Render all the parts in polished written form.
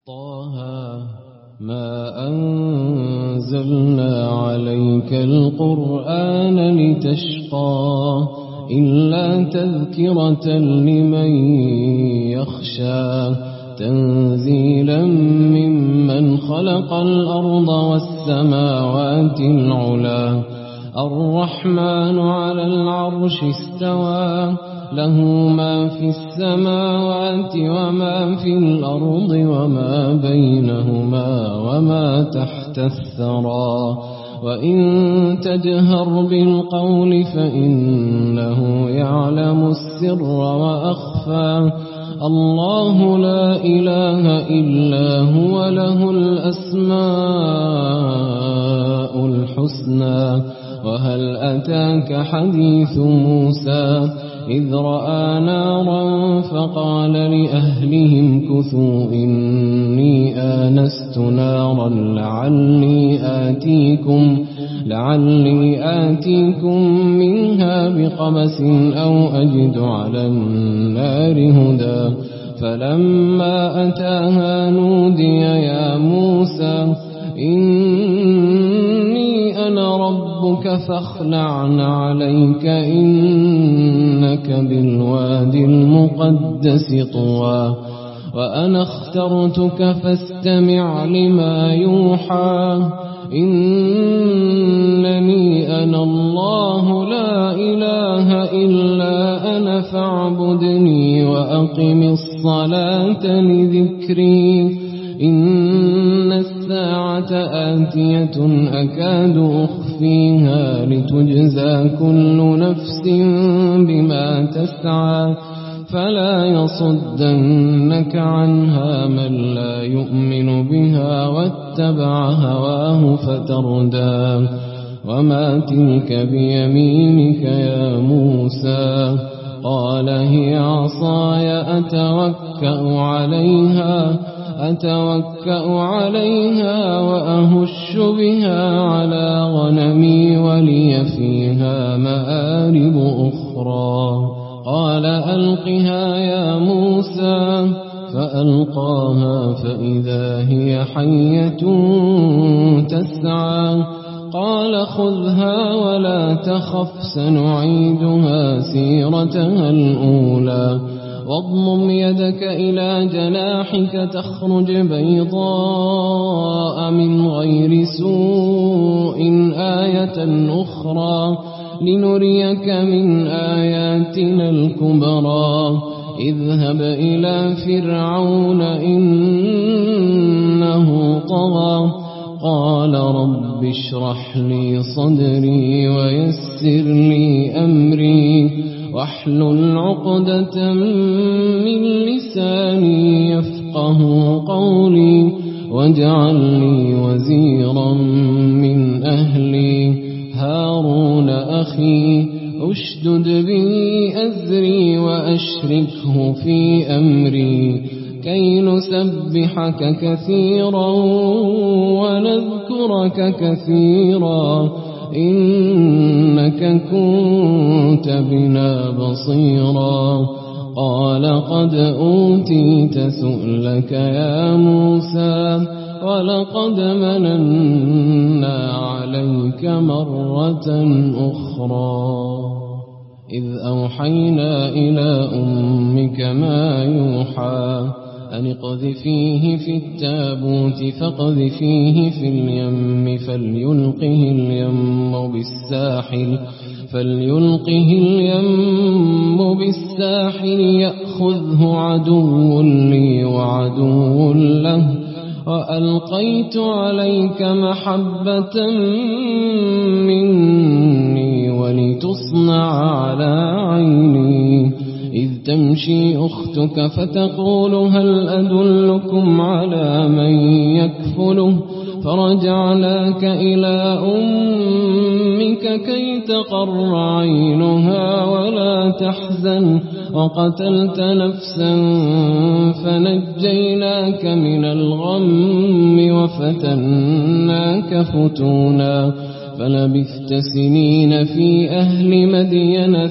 طه ما أنزلنا عليك القرآن لتشقى إلا تذكرة لمن يخشى تنزيلا ممن خلق الأرض والسماوات العلى الرحمن على العرش استوى له ما في السماوات وما في الأرض وما بينهما وما تحت الثرى وإن تجهر بالقول فإنه يعلم السر وأخفى الله لا إله إلا هو له الأسماء الحسنى وهل أتاك حديث موسى إذ رأى نارا فقال لأهلهم كثوا إني آنست نارا لعلي آتيكم منها بقبس أو أجد على النار هدى فلما أتاها نودي يا موسى إني أنا ربك فاخلع عليك إنك بالوادي المقدس طوى وأنا اخترتك فاستمع لما يوحى إنني أنا الله لا إله إلا أنا فاعبدني وأقم الصلاة لذكري إن الساعة آتية أكاد أخفيها لتجزى كل نفس بما تسعى فلا يصدنك عنها من لا يؤمن بها واتبع هواه فتردى وما تلك بيمينك يا موسى قال هي عصاي أتوكأ عليها وأهش بها على غنمي ولي فيها مآرب أخرى قال ألقها يا موسى فألقاها فإذا هي حية تسعى قال خذها ولا تخف سنعيدها سيرتها الأولى واضمم يدك إلى جناحك تخرج بيضاء من غير سوء آية أخرى لنريك من آياتنا الكبرى اذهب إلى فرعون إنه طغى قال رب اشرح لي صدري ويسر لي أمري واحلل عقدة من لساني يفقه قولي واجعل لي وزيرا من أهلي هارون أخي أشدد به أزري وأشركه في أمري كي نسبحك كثيرا ونذكرك كثيرا إنك كنت بنا بصيرا قال قد أوتيت سؤلك يا موسى ولقد مننا عليك مرة أخرى إذ أوحينا إلى أمك ما يوحى أن اقذفيه في التابوت فاقذفيه في اليم فليلقه اليم بالساحل يأخذه عدو لي وعدو له وألقيت عليك محبة مني ولتصنع على عيني إذ تمشي أختك فتقول هل أدلكم على من يكفله فرجعناك إلى أمك كي تقر عينها ولا تحزن وقتلت نفسا فنجيناك من الغم وفتناك فتونا فلبثت سنين في أهل مدين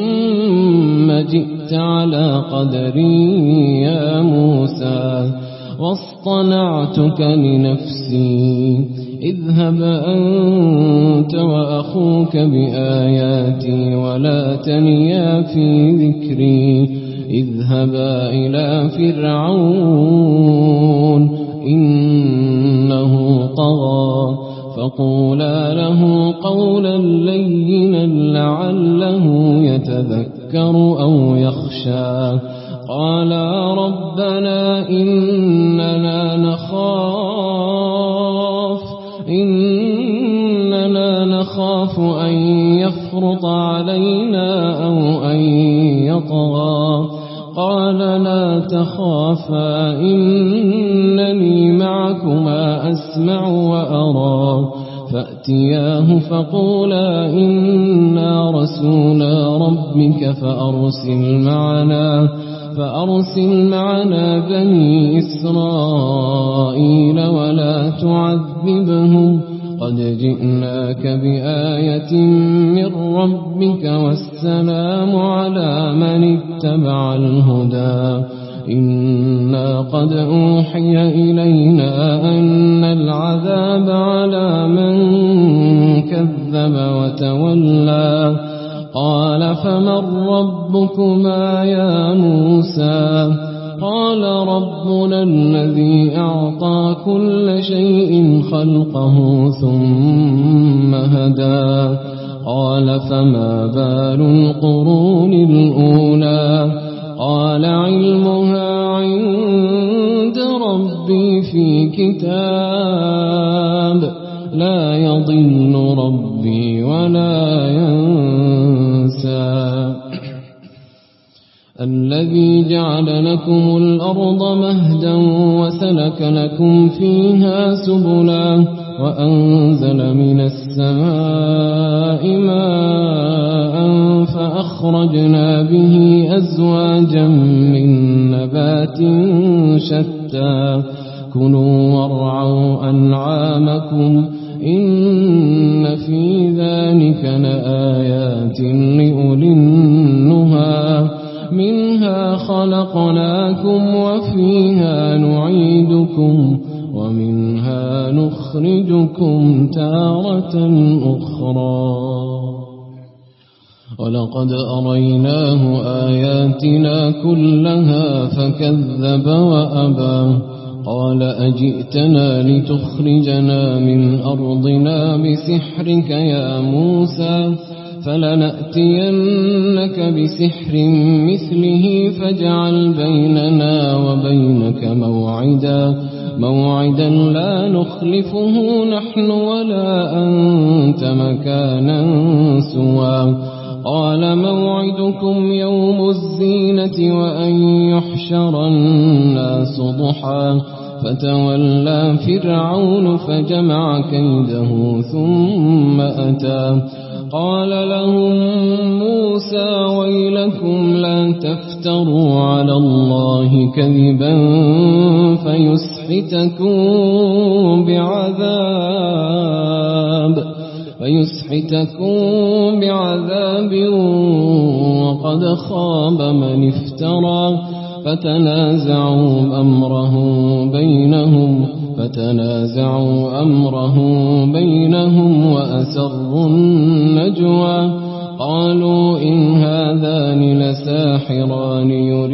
ثم جئت على قدري يا موسى واصطنعتك لنفسي اذهب أنت وأخوك بآياتي ولا تنيا في ذكري اذهبا إلى فرعون إنه طغى فقولا له قولا لينا لعله يتذكر أو يخشى قالا ربنا إننا نخاف أن يفرط علينا أو أن يطغى قال لا تخافا إنني معكما أسمع وأرى فأتياه فقولا إنا رسولا ربك فأرسل معنا بني إسرائيل ولا تعذبهم قد جئناك بآية من ربك والسلام على من اتبع الهدى إنا قد أوحي إلينا أن العذاب على من كذب وتولى قال فمن ربكما يا موسى قال ربنا الذي أعطى كل شيء خلقه ثم هدى قال فما بال القرون الأولى قال علمها عند ربي في كتاب لا يضل ربي ولا ينسى الذي جعل لكم الأرض مهدا وسلك لكم فيها سبلا وأنزل من السماء ماء فأخرجنا به أزواجا من نبات شتى كلوا وارعوا أنعامكم إن في ذلك لآيات لأولي النهى منها خلقناكم وفيها نعيدكم ومنها نخرجكم تارة أخرى ولقد أريناه آياتنا كلها فكذب وأبى قال أجئتنا لتخرجنا من أرضنا بسحرك يا موسى فلنأتينك بسحر مثله فاجعل بيننا وبينك موعدا لا نخلفه نحن ولا أنت مكانا سوى قال موعدكم يوم الزينة وأن يحشر الناس ضحى فتولى فرعون فجمع كيده ثم أتى قال لهم موسى ويلكم لا تفتروا على الله كذبا فيسحتكم بعذاب وقد خاب من افترى فتنازعوا أمره بينهم وأسروا النجوى قالوا إن هذان لساحران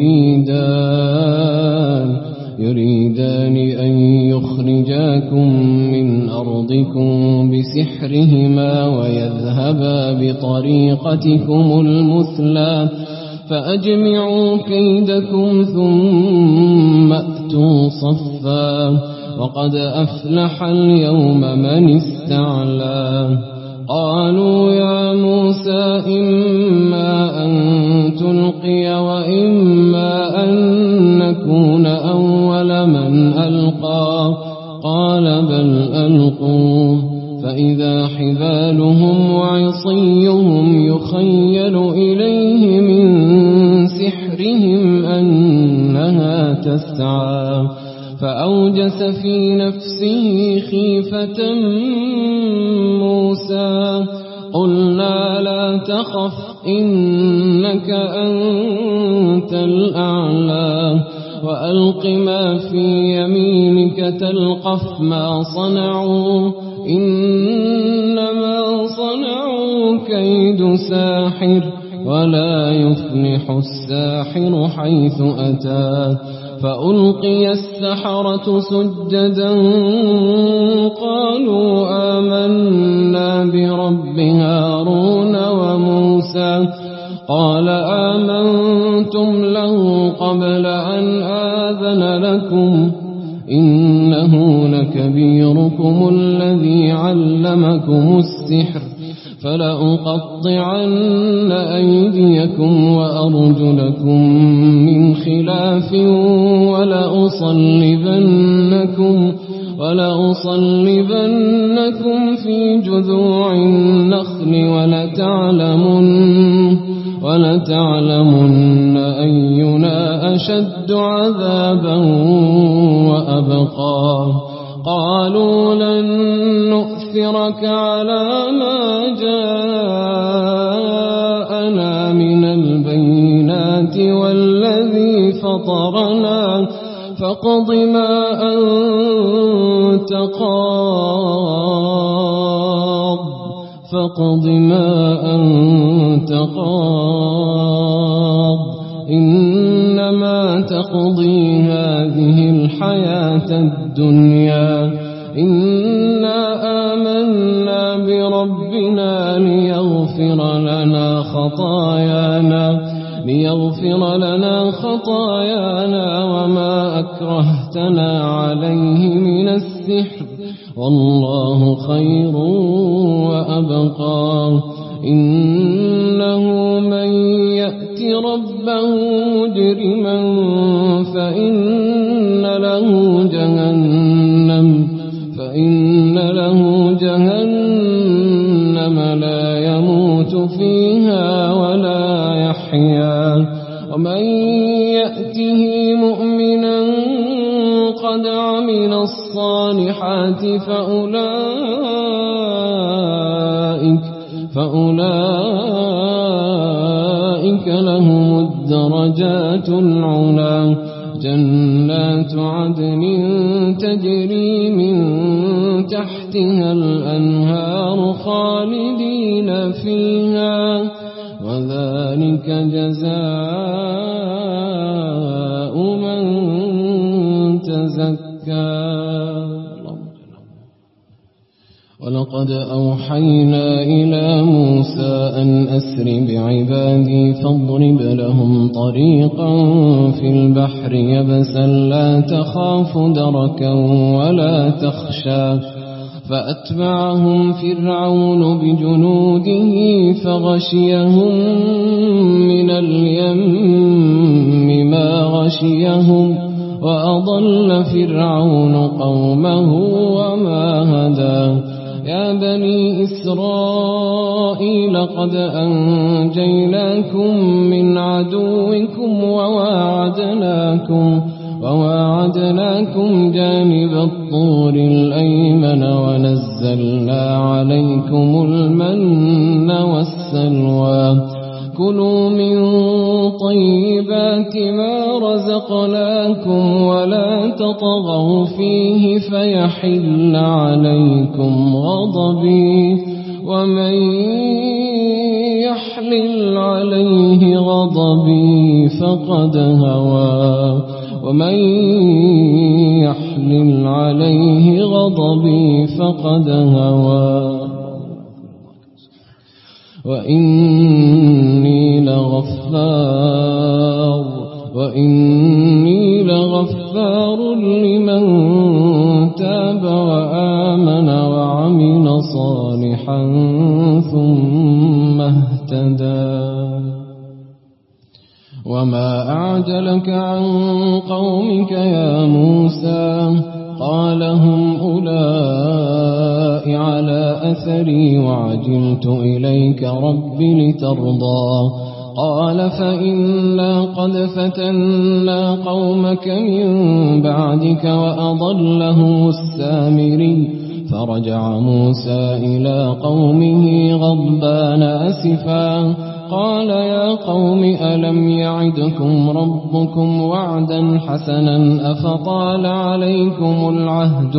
يريدان أن يخرجاكم من أرضكم بسحرهما ويذهبا بطريقتكم المثلى فأجمعوا كيدكم ثم أتوا صفا وقد أفلح اليوم من استعلى قالوا يا موسى إما أن تلقي وإما أن نكون أول من ألقى قال بل ألقوا فإذا حبالهم وعصيهم يخيل إليه من سحرهم أنها تسعى فأوجس في نفسه خيفة موسى قلنا لا تخف إنك أنت الأعلى وألق ما في يمينك تلقف ما صنعوا إنما صنعوا كيد ساحر ولا يفلح الساحر حيث أتى فألقي السحرة سجدا قالوا آمنا برب هارون وموسى قال آمنتم له قبل أن آذن لكم إنه لكبيركم الذي علمكم السحر فلأقطعن أيديكم وأرجلكم من خلاف ولأصلبنكم في جذوع النخل ولتعلمن أينا أشد عذابا وأبقى قالوا لن نؤثرك على ما جاءنا من البينات والذي فطرنا فاقض ما أنت قاض إنما تقضي هذه الحياة الدنيا إنا آمنا بربنا ليغفر لنا خطايانا وما أكرهتنا عليه من السحر والله خير وأبقى إنه من يأت ربه مجرما فإن له جهنم لا يموت فيها ولا يحيا ومن يأته مؤمنا قد عمل الصالحات فأولئك لهم الدرجات العلى جنات عدن تجري من تحتها الأنهار خالدين فيها وذلك جزاء من تزكى ولقد أوحينا إلى موسى أن أسر بعبادي فاضرب لهم طريقا في البحر يبسا لا تخاف دركا ولا تخشى فأتبعهم فرعون بجنوده فغشيهم من اليم ما غشيهم وأضل فرعون قومه وما هدى يا بني إسرائيل قد أنجيناكم من عدوكم وواعدناكم جانب الطور الأيمن ونزلنا عليكم المن والسلوى كلوا من طيبات ما رزقناكم ولا تطغوا فيه فيحل عليكم غضبي ومن يحلل عليه غضبي فقد هوى وإني لغفار لمن تاب وآمن وعمل صالحا ثم اهتدى وما أعجلك عن قومك يا موسى قال هم أولئك على أثري وعجلت إليك رب لترضى قال فإنا قد فتنا قومك من بعدك وأضلهم السامري فرجع موسى إلى قومه غضبان أسفا قال يا قوم ألم يعدكم ربكم وعدا حسنا أفطال عليكم العهد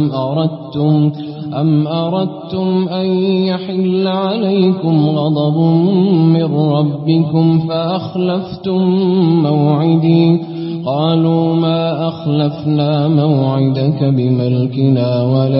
أم أردتم أن يحل عليكم غضب من ربكم فأخلفتم موعدي قالوا ما أخلفنا موعدك بملكنا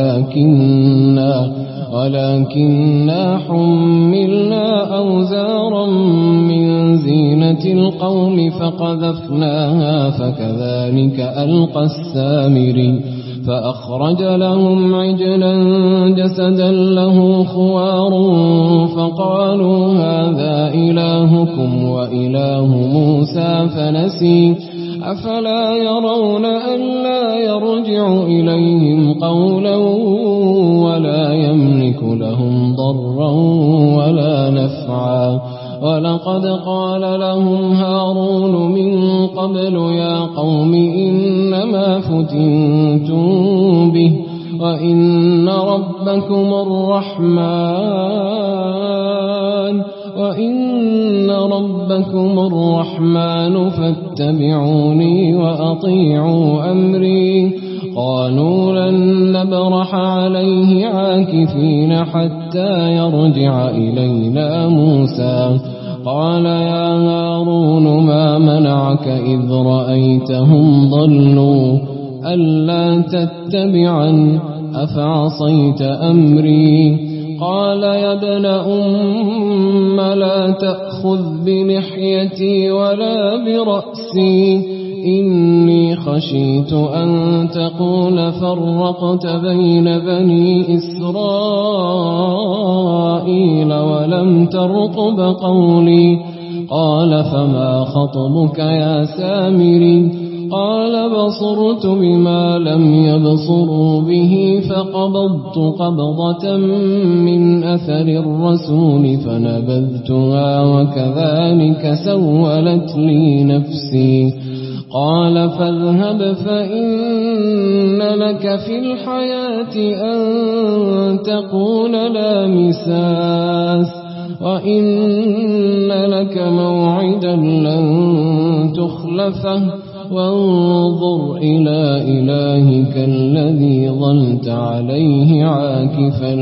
ولكننا حملنا أوزارا من زينة القوم فقذفناها فكذلك ألقى السامري فأخرج لهم عجلا جسدا له خوار فقالوا هذا إلهكم وإله موسى فنسي أفلا يرون ألا يرجع إليهم قولا ولا يملك لهم ضرا ولا نفعا ولقد قال لهم هارون من قبل يا قوم إنما فتنتم به وإن ربكم الرحمن فاتبعوني وأطيعوا أمري قالوا لن نبرح عليه عاكفين حتى يرجع إلينا موسى قال يا هارون ما منعك إذ رأيتهم ضلوا ألا تتبعن أفعصيت أمري قال يا ابن أم لا تأخذ بلحيتي ولا برأسي إني خشيت أن تقول فرقت بين بني إسرائيل ولم ترقب قولي قال فما خطبك يا سامري قال بصرت بما لم يبصروا به فقبضت قبضة من أثر الرسول فنبذتها وكذلك سولت لي نفسي قال فاذهب فإن لك في الحياة أن تقول لا مساس وإن لك موعدا لن تخلفه وانظر إلى إلهك الذي ظلت عليه عاكفا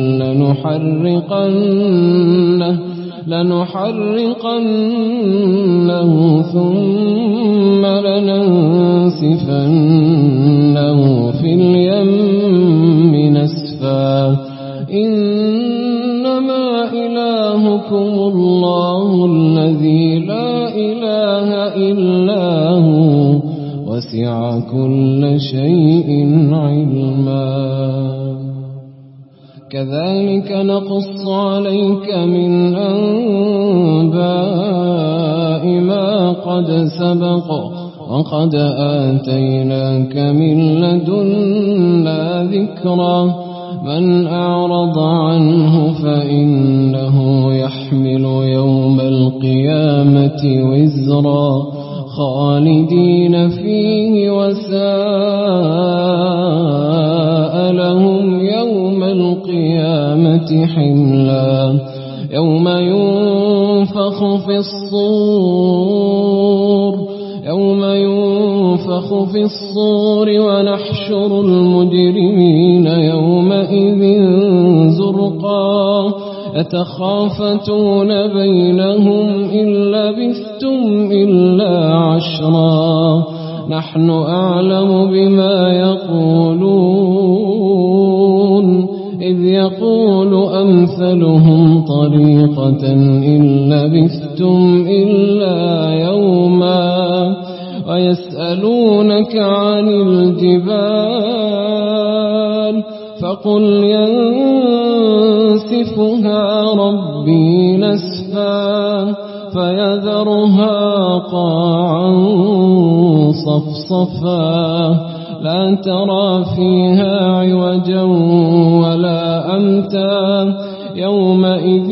لنحرقنه ثم لننسفنه في اليم نسفا إنما إلهكم الله الذي لا إله إلا هو وسع كل شيء علما كذلك نقص عليك من أنباء ما قد سبق وقد آتيناك من لدنا ذكرا من أعرض عنه فإنه يحمل يوم القيامة وزرا خالدين فيه وساء لهم يوم القيامة حملا يوم ينفخ في الصور ونحشر المجرمين يومئذ زرقا يتخافتون بينهم إن لبثتم إلا عشرا نحن أعلم بما يقولون إذ يقول أمثلهم طريقة إن لبثتم إلا يوما ويسألونك عن الجبال فقل ينسفها ربي نسفا فيذرها قاعا صفصفا لا ترى فيها عوجا ولا أمتا يومئذ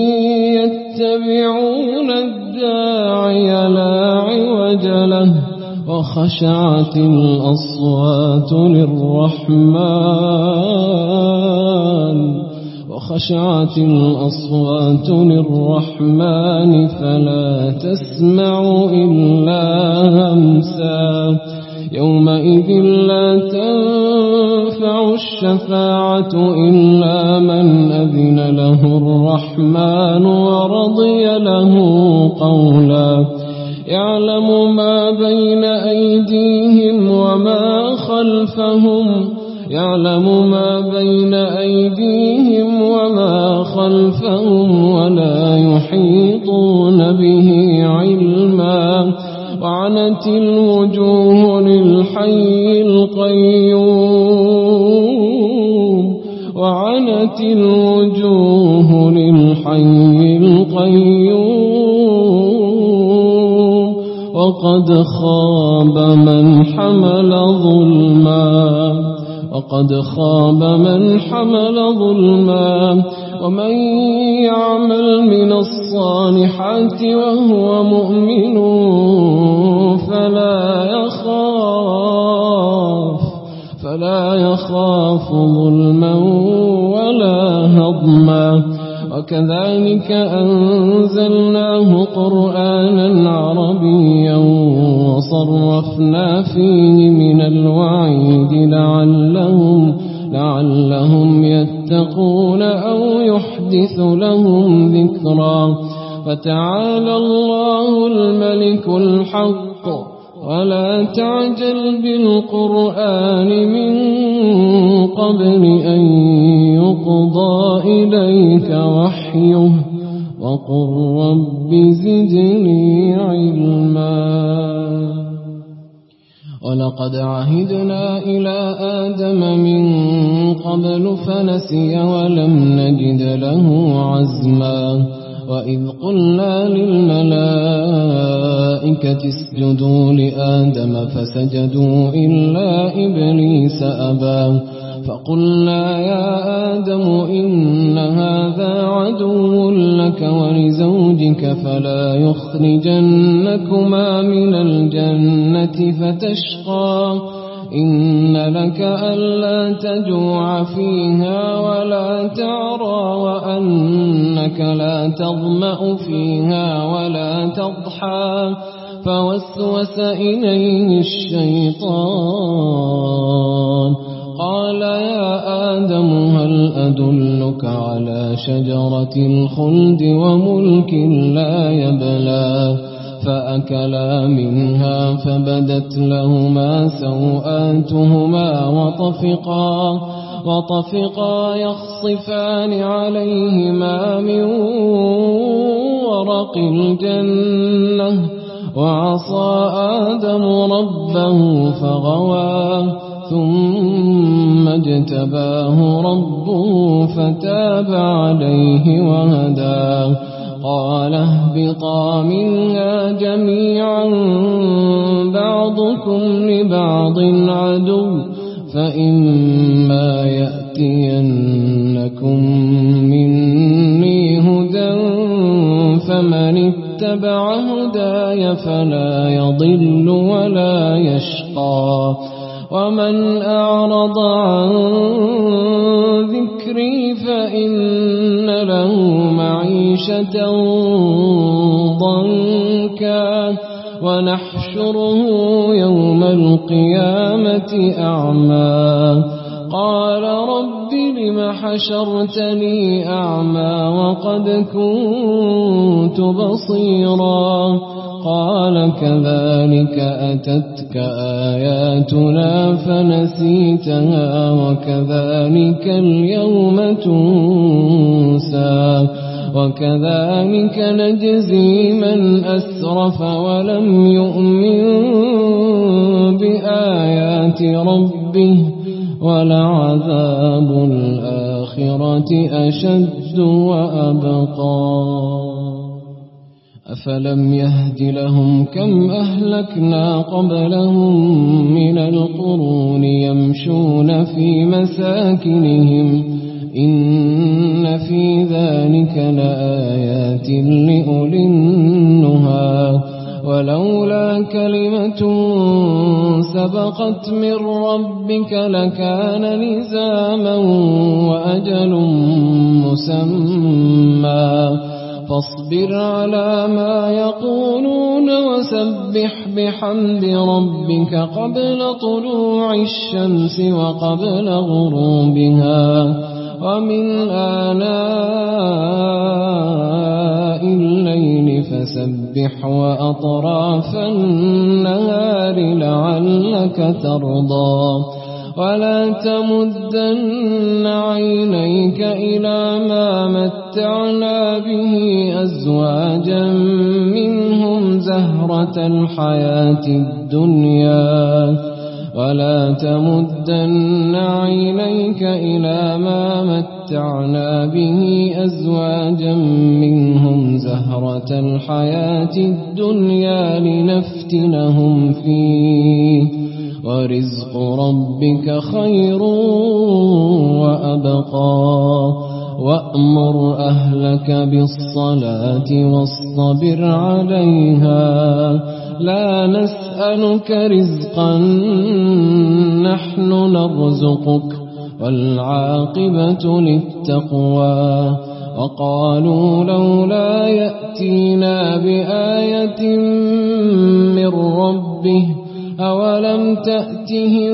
يتبعون الداعي لا عوج له وخشعت الأصوات وخشعت الأصوات للرحمن فلا تسمع إلا همسا يومئذ لا تنفع الشفاعة إلا من أذن له الرحمن ورضي له قولا يعلم ما بين أيديهم وما خلفهم ولا يحيطون به علما وعنت الوجوه للحي القيوم وقد خاب من حمل ظلما ومن يعمل من الصالحات وهو مؤمن فلا يخاف ظلما ولا هضما وكذلك أنزلناه قرآنا عربيا وصرفنا فيه من الوعيد لعلهم يتقون أو يحدث لهم ذكرا فتعالى الله الملك الحق ولا تعجل بالقرآن من قبل أن يقضى إليك وحيه وقل رب زدني علما ولقد عهدنا إلى آدم من قبل فنسي ولم نجد له عزما وإذ قلنا للملائكة اسجدوا لآدم فسجدوا إلا إبليس أبى فقلنا يا آدم إن هذا عدو لك ولزوجك فلا يخرجنكما من الجنة فتشقى إن لك ألا تجوع فيها ولا تعرى وأنك لا تظمأ فيها ولا تضحى فوسوس إليه الشيطان قال يا آدم هل أدلك على شجرة الخلد وملك لا يبلى فأكلا منها فبدت لهما سوآتهما وطفقا يخصفان عليهما من ورق الجنة وعصى آدم ربه فغوى ثم اجتباه ربه فتاب عليه وهدى قال اهبطا منها جميعا بعضكم لبعض عدو فإما يأتينكم مني هدى فمن اتبع هداي فلا يضل ولا يشقى ومن أعرض عن ذكري فإن له معيشة ضنكا ونحشره يوم القيامة أعمى قال رب لم حشرتني أعمى وقد كنت بصيرا قال كذلك أتتك آياتنا فنسيتها وكذلك اليوم تنسى وكذلك نجزي من أسرف ولم يؤمن بآيات ربه ولعذاب الآخرة أشد وأبقى أفلم يهد لهم كم أهلكنا قبلهم من القرون يمشون في مساكنهم إن في ذلك لآيات لأولي النهى ولولا كلمة سبقت من ربك لكان لزاما وأجل مسمى فاصبر على ما يقولون وسبح بحمد ربك قبل طلوع الشمس وقبل غروبها ومن آناء الليل فسبح وأطراف النهار لعلك ترضى ولا تمدن عينيك إلى ما متعنا به أزواجا منهم زهرة الحياة الدنيا ولا تمدن عينيك إلى ما متعنا به أزواجا منهم زهرة الحياة الدنيا لنفتنهم فيه ورزق ربك خير وأبقى وأمر أهلك بالصلاة واصطبر عليها لا نسألك رزقا نحن نرزقك والعاقبة للتقوى وقالوا لولا يأتينا بآية من ربه أولم تأتهم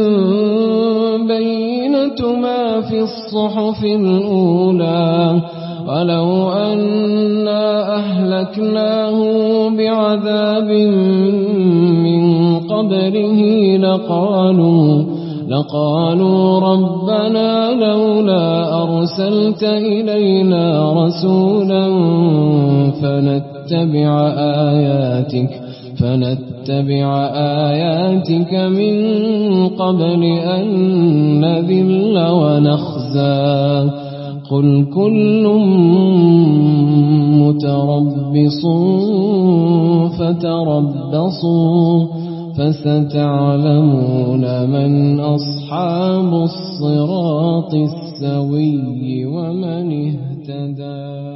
بينة ما في الصحف الأولى ولو أنا أهلكناه بعذاب من قبله لقالوا ربنا لولا أرسلت إلينا رسولا فنتبع آياتك من قبل أن نذل ونخزى قل كل متربص فتربصوا فستعلمون من أصحاب الصراط السوي ومن اهتدى.